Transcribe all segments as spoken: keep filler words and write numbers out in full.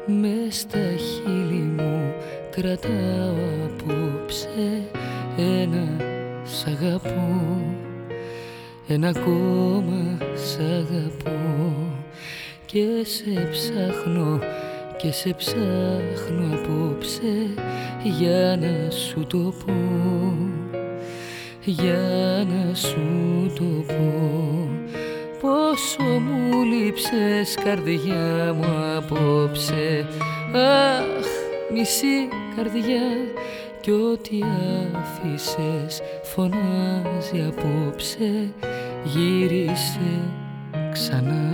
Μες στα χείλη μου κρατάω απόψε ένα σ' αγαπώ, ένα ακόμα σ' αγαπώ. Και σε ψάχνω και σε ψάχνω απόψε για να σου το πω, για να σου το πω. Πόσο μου λείψες καρδιά μου απόψε, αχ, μισή καρδιά, κι ό,τι άφησες φωνάζει απόψε, γύρισε ξανά.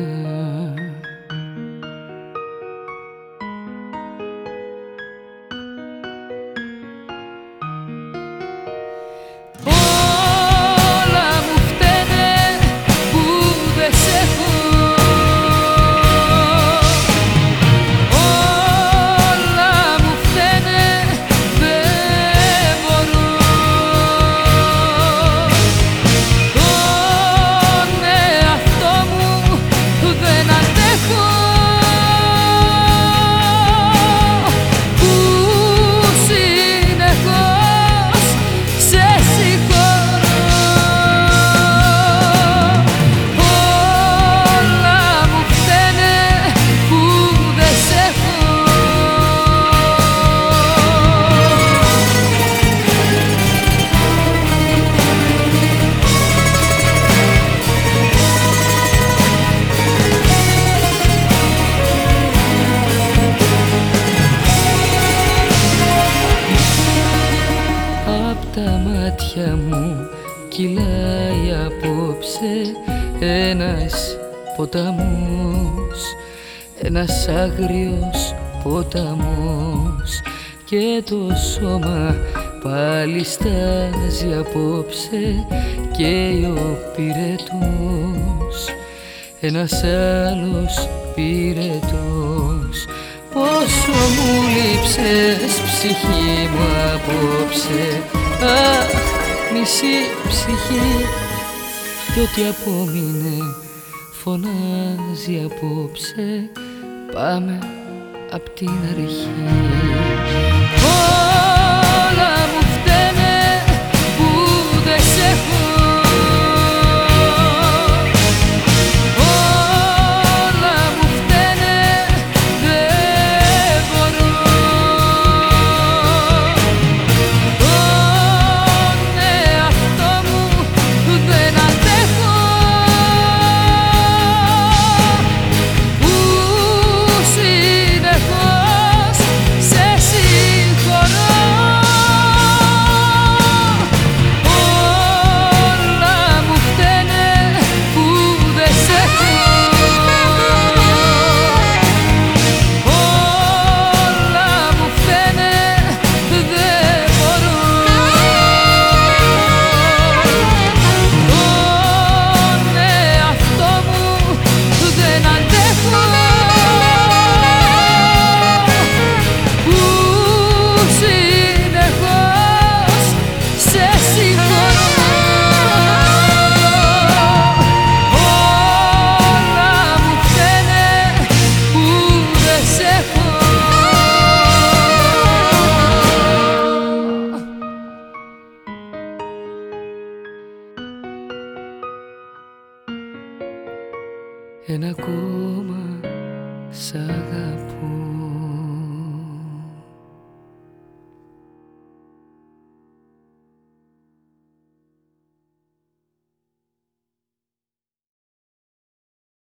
Τα μάτια μου κυλάει απόψε ένας ποταμός, ένας άγριος ποταμός, και το σώμα πάλι στάζει απόψε και ο πυρετός, ένας άλλος πυρετός. Πόσο μου λείψες ψυχή μου απόψε, αχ, μισή ψυχή, κι ό,τι απόμεινε φωνάζει απόψε, πάμε απ' την αρχή. Όλα μου φταίνε που δεν σ' έχω, ένα ακόμα σ' αγαπώ.